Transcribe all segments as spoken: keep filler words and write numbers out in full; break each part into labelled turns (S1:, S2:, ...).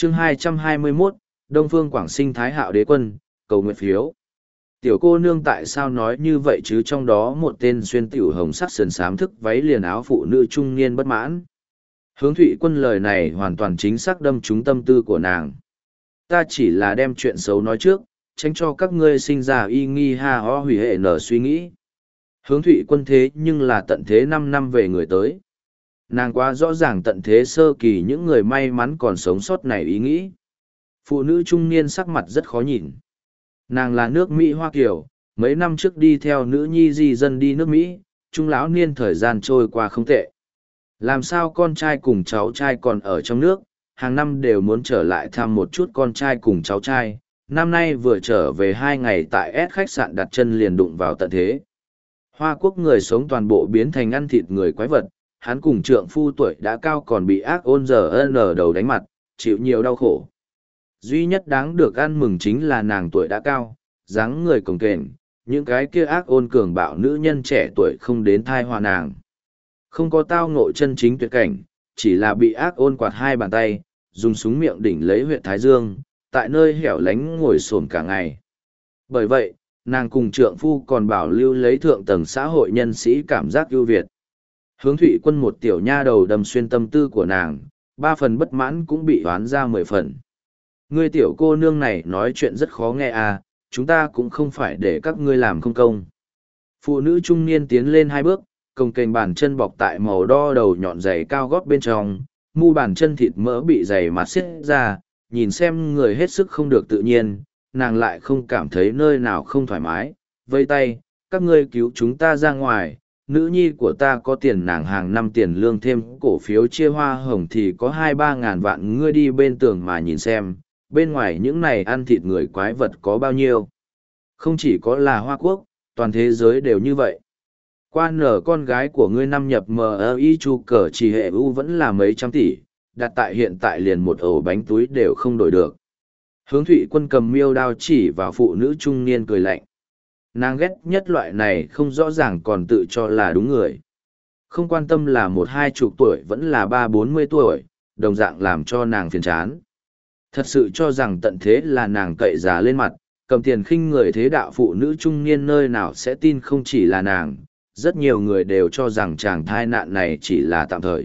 S1: chương hai trăm hai mươi mốt, Đông Phương Quảng Sinh Thái Hạo Đế Quân, cầu nguyện phiếu. Tiểu cô nương tại sao nói như vậy chứ, trong đó một tên xuyên tiểu hồng sắc sườn xám thức váy liền áo phụ nữ trung niên bất mãn. Hướng Thụy Quân lời này hoàn toàn chính xác đâm trúng tâm tư của nàng. Ta chỉ là đem chuyện xấu nói trước, tránh cho các ngươi sinh ra y nghi ha ho hủy hệ nở suy nghĩ. Hướng Thụy Quân thế nhưng là tận thế năm năm về người tới. Nàng quá rõ ràng tận thế sơ kỳ những người may mắn còn sống sót này ý nghĩ. Phụ nữ trung niên sắc mặt rất khó nhìn. Nàng là nước Mỹ Hoa Kiều, mấy năm trước đi theo nữ nhi di dân đi nước Mỹ, trung lão niên thời gian trôi qua không tệ. Làm sao con trai cùng cháu trai còn ở trong nước, hàng năm đều muốn trở lại thăm một chút con trai cùng cháu trai. Năm nay vừa trở về hai ngày tại S khách sạn đặt chân liền đụng vào tận thế. Hoa Quốc người sống toàn bộ biến thành ăn thịt người quái vật, hắn cùng trượng phu tuổi đã cao còn bị ác ôn giờ ân đầu đánh mặt, chịu nhiều đau khổ. Duy nhất đáng được ăn mừng chính là nàng tuổi đã cao, dáng người cồng kềnh, những cái kia ác ôn cường bạo nữ nhân trẻ tuổi không đến thai hòa nàng. Không có tao ngộ chân chính tuyệt cảnh, chỉ là bị ác ôn quạt hai bàn tay, dùng súng miệng đỉnh lấy huyện Thái Dương, tại nơi hẻo lánh ngồi xổm cả ngày. Bởi vậy, nàng cùng trượng phu còn bảo lưu lấy thượng tầng xã hội nhân sĩ cảm giác ưu việt. Hướng Thụy Quân một tiểu nha đầu đâm xuyên tâm tư của nàng, ba phần bất mãn cũng bị oán ra mười phần. Ngươi tiểu cô nương này nói chuyện rất khó nghe à, chúng ta cũng không phải để các ngươi làm không công. Phụ nữ trung niên tiến lên hai bước, cồng kềnh bàn chân bọc tại màu đo đầu nhọn giày cao gót bên trong, mu bàn chân thịt mỡ bị giày mặt xiết ra, nhìn xem người hết sức không được tự nhiên, nàng lại không cảm thấy nơi nào không thoải mái, vây tay, các ngươi cứu chúng ta ra ngoài, nữ nhi của ta có tiền, nàng hàng năm tiền lương thêm cổ phiếu chia hoa hồng thì có hai ba ngàn vạn, ngươi đi bên tường mà nhìn xem, bên ngoài những này ăn thịt người quái vật có bao nhiêu. Không chỉ có là Hoa Quốc, toàn thế giới đều như vậy. Qua nở con gái của ngươi năm nhập em i chu cờ chỉ hệ u vẫn là mấy trăm tỷ, đặt tại hiện tại liền một ổ bánh túi đều không đổi được. Hướng Thụy Quân cầm miêu đao chỉ vào phụ nữ trung niên cười lạnh. Nàng ghét nhất loại này không rõ ràng còn tự cho là đúng người. Không quan tâm là một hai chục tuổi vẫn là ba bốn mươi tuổi, đồng dạng làm cho nàng phiền chán. Thật sự cho rằng tận thế là nàng cậy giá lên mặt, cầm tiền khinh người thế đạo phụ nữ trung niên nơi nào sẽ tin không chỉ là nàng, rất nhiều người đều cho rằng chàng thai nạn này chỉ là tạm thời.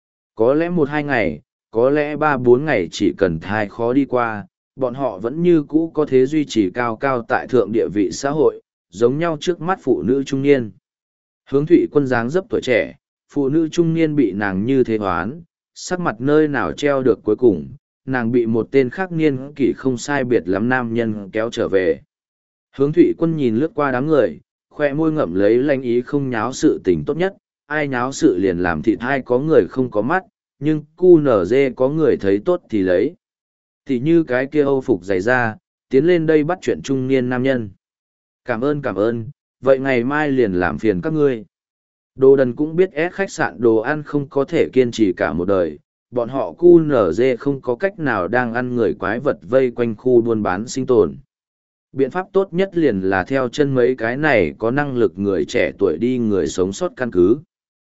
S1: Có lẽ một hai ngày, có lẽ ba bốn ngày chỉ cần thai khó đi qua, bọn họ vẫn như cũ có thể duy trì cao cao tại thượng địa vị xã hội, giống nhau trước mắt phụ nữ trung niên. Hướng Thụy Quân dáng dấp tuổi trẻ, phụ nữ trung niên bị nàng như thế hoán, sắc mặt nơi nào treo được cuối cùng, nàng bị một tên khác niên kỷ không sai biệt lắm nam nhân kéo trở về. Hướng Thụy Quân nhìn lướt qua đám người, khoe môi ngậm lấy lanh ý không nháo sự tình tốt nhất, ai nháo sự liền làm thịt hay có người không có mắt, nhưng cu nở dê có người thấy tốt thì lấy. Thì như cái kia âu phục dày ra, tiến lên đây bắt chuyện trung niên nam nhân. Cảm ơn cảm ơn, vậy ngày mai liền làm phiền các ngươi. Đồ đần cũng biết ép khách sạn đồ ăn không có thể kiên trì cả một đời, bọn họ cu nở dê không có cách nào đang ăn người quái vật vây quanh khu buôn bán sinh tồn. Biện pháp tốt nhất liền là theo chân mấy cái này có năng lực người trẻ tuổi đi người sống sót căn cứ.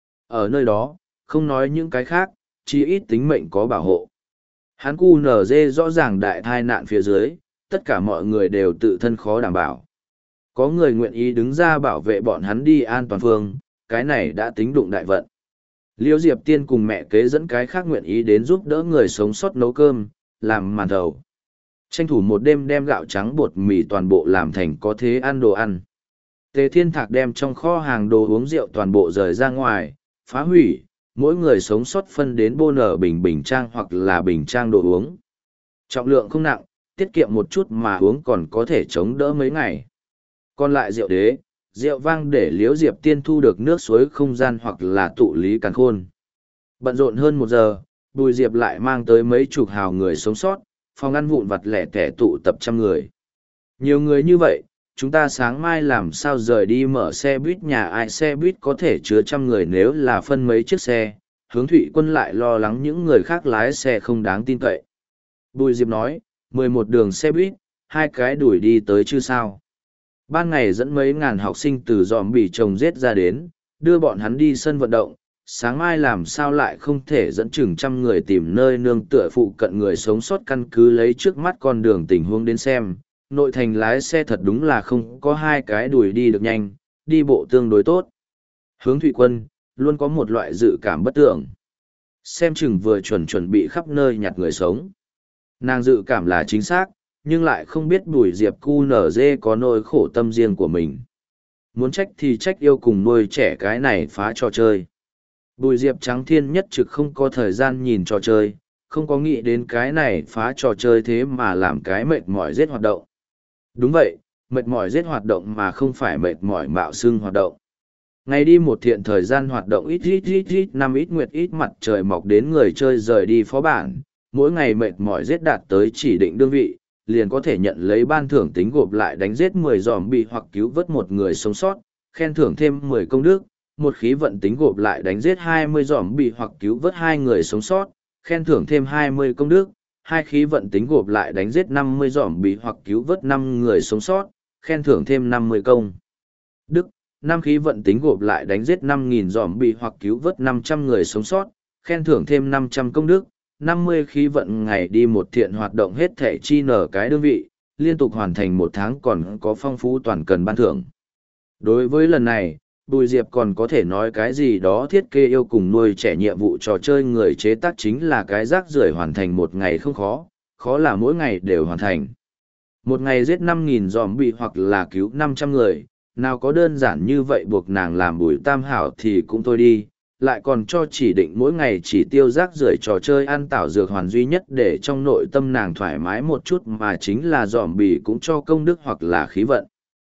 S1: Ở nơi đó, không nói những cái khác, chỉ ít tính mệnh có bảo hộ. Hắn cu nở dê rõ ràng đại thai nạn phía dưới, tất cả mọi người đều tự thân khó đảm bảo. Có người nguyện ý đứng ra bảo vệ bọn hắn đi an toàn phương, cái này đã tính đụng đại vận. Liêu Diệp Tiên cùng mẹ kế dẫn cái khác nguyện ý đến giúp đỡ người sống sót nấu cơm, làm màn thầu. Tranh thủ một đêm đem gạo trắng bột mì toàn bộ làm thành có thế ăn đồ ăn. Tề Thiên Thạc đem trong kho hàng đồ uống rượu toàn bộ rời ra ngoài, phá hủy, mỗi người sống sót phân đến bô nở bình bình trang hoặc là bình trang đồ uống. Trọng lượng không nặng, tiết kiệm một chút mà uống còn có thể chống đỡ mấy ngày. Còn lại rượu đế, rượu vang để Liễu Diệp Tiên thu được nước suối không gian hoặc là tụ lý càn khôn. Bận rộn hơn một giờ, Bùi Diệp lại mang tới mấy chục hào người sống sót, phòng ăn vụn vặt lẻ tẻ tụ tập trăm người. Nhiều người như vậy, chúng ta sáng mai làm sao rời đi mở xe buýt, nhà ai xe buýt có thể chứa trăm người nếu là phân mấy chiếc xe. Hướng Thụy Quân lại lo lắng những người khác lái xe không đáng tin cậy. Bùi Diệp nói, mười một đường xe buýt, hai cái đuổi đi tới chứ sao. Ban ngày dẫn mấy ngàn học sinh từ dòm bì trồng rết ra đến, đưa bọn hắn đi sân vận động, sáng mai làm sao lại không thể dẫn chừng trăm người tìm nơi nương tựa phụ cận người sống sót căn cứ lấy trước mắt con đường tình huống đến xem. Nội thành lái xe thật đúng là không có hai cái đùi đi được nhanh, đi bộ tương đối tốt. Hướng Thụy Quân, luôn có một loại dự cảm bất tưởng. Xem chừng vừa chuẩn chuẩn bị khắp nơi nhặt người sống. Nàng dự cảm là chính xác, nhưng lại không biết Bùi Diệp cu nở dê có nỗi khổ tâm riêng của mình. Muốn trách thì trách yêu cùng nuôi trẻ cái này phá trò chơi. Bùi Diệp trắng thiên nhất trực không có thời gian nhìn trò chơi, không có nghĩ đến cái này phá trò chơi thế mà làm cái mệt mỏi giết hoạt động. Đúng vậy, mệt mỏi giết hoạt động mà không phải mệt mỏi mạo xưng hoạt động. Ngày đi một thiện thời gian hoạt động ít ít ít ít năm ít nguyệt ít mặt trời mọc đến người chơi rời đi phó bản, mỗi ngày mệt mỏi giết đạt tới chỉ định đơn vị, liền có thể nhận lấy ban thưởng tính gộp lại đánh giết mười giòm bị hoặc cứu vớt một người sống sót, khen thưởng thêm mười công đức, một khí vận tính gộp lại đánh giết hai mươi giòm bị hoặc cứu vớt hai người sống sót, khen thưởng thêm hai mươi công đức, hai khí vận tính gộp lại đánh giết năm mươi giòm bị hoặc cứu vớt năm người sống sót, khen thưởng thêm năm mươi công đức, năm khí vận tính gộp lại đánh giết năm nghìn giòm bị hoặc cứu vớt năm trăm người sống sót, khen thưởng thêm năm trăm công đức, năm mươi khí vận ngày đi một thiện hoạt động hết thể chi nở cái đơn vị, liên tục hoàn thành một tháng còn có phong phú toàn cần ban thưởng. Đối với lần này, Bùi Diệp còn có thể nói cái gì đó thiết kế yêu cùng nuôi trẻ nhiệm vụ trò chơi người chế tác chính là cái rác rưởi hoàn thành một ngày không khó, khó là mỗi ngày đều hoàn thành. Một ngày giết năm nghìn zombie hoặc là cứu năm trăm người, nào có đơn giản như vậy buộc nàng làm Bùi Tam Hảo thì cũng thôi đi, lại còn cho chỉ định mỗi ngày chỉ tiêu rác rưởi trò chơi ăn tảo dược hoàn duy nhất để trong nội tâm nàng thoải mái một chút mà chính là zombie cũng cho công đức hoặc là khí vận.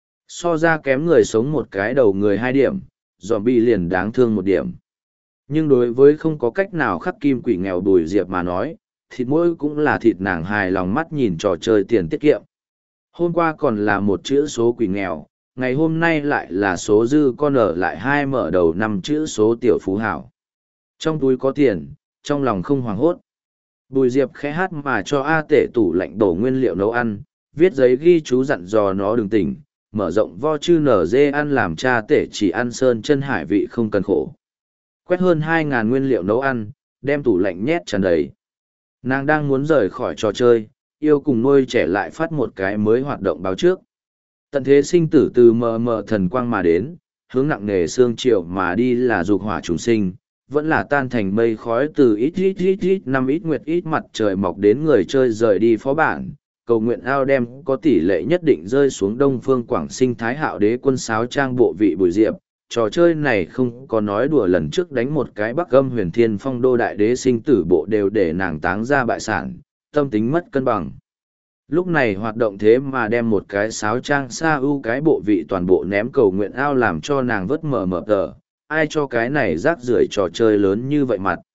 S1: So ra kém người sống một cái đầu người hai điểm, zombie liền đáng thương một điểm. Nhưng đối với không có cách nào khắc kim quỷ nghèo Bùi Diệp mà nói, thịt mỗi cũng là thịt nàng hài lòng mắt nhìn trò chơi tiền tiết kiệm. Hôm qua còn là một chữ số quỷ nghèo, ngày hôm nay lại là số dư con ở lại hai mở đầu năm chữ số tiểu phú hảo. Trong túi có tiền, trong lòng không hoảng hốt. Bùi Diệp khẽ hát mà cho A Tể tủ lạnh đổ nguyên liệu nấu ăn, viết giấy ghi chú dặn dò nó đừng tỉnh, mở rộng vo chư nở dê ăn làm cha Tể chỉ ăn sơn chân hải vị không cần khổ. Quét hơn hai ngàn nguyên liệu nấu ăn, đem tủ lạnh nhét tràn đầy. Nàng đang muốn rời khỏi trò chơi, yêu cùng nuôi trẻ lại phát một cái mới hoạt động báo trước. Tận thế sinh tử từ mờ mờ thần quang mà đến, hướng nặng nề xương triệu mà đi là dục hỏa trùng sinh, vẫn là tan thành mây khói từ ít ít ít ít năm ít nguyệt ít mặt trời mọc đến người chơi rời đi phó bản. Cầu nguyện ao đem có tỷ lệ nhất định rơi xuống đông phương quảng sinh thái hạo đế quân sáo trang bộ vị Bùi Diệp. Trò chơi này không có nói đùa lần trước đánh một cái bắc âm huyền thiên phong đô đại đế sinh tử bộ đều để nàng táng ra bại sản, tâm tính mất cân bằng. Lúc này hoạt động thế mà đem một cái sáo trang sa ưu cái bộ vị toàn bộ ném cầu nguyện ao làm cho nàng vất mờ mờ tờ, ai cho cái này rác rưởi trò chơi lớn như vậy mặt.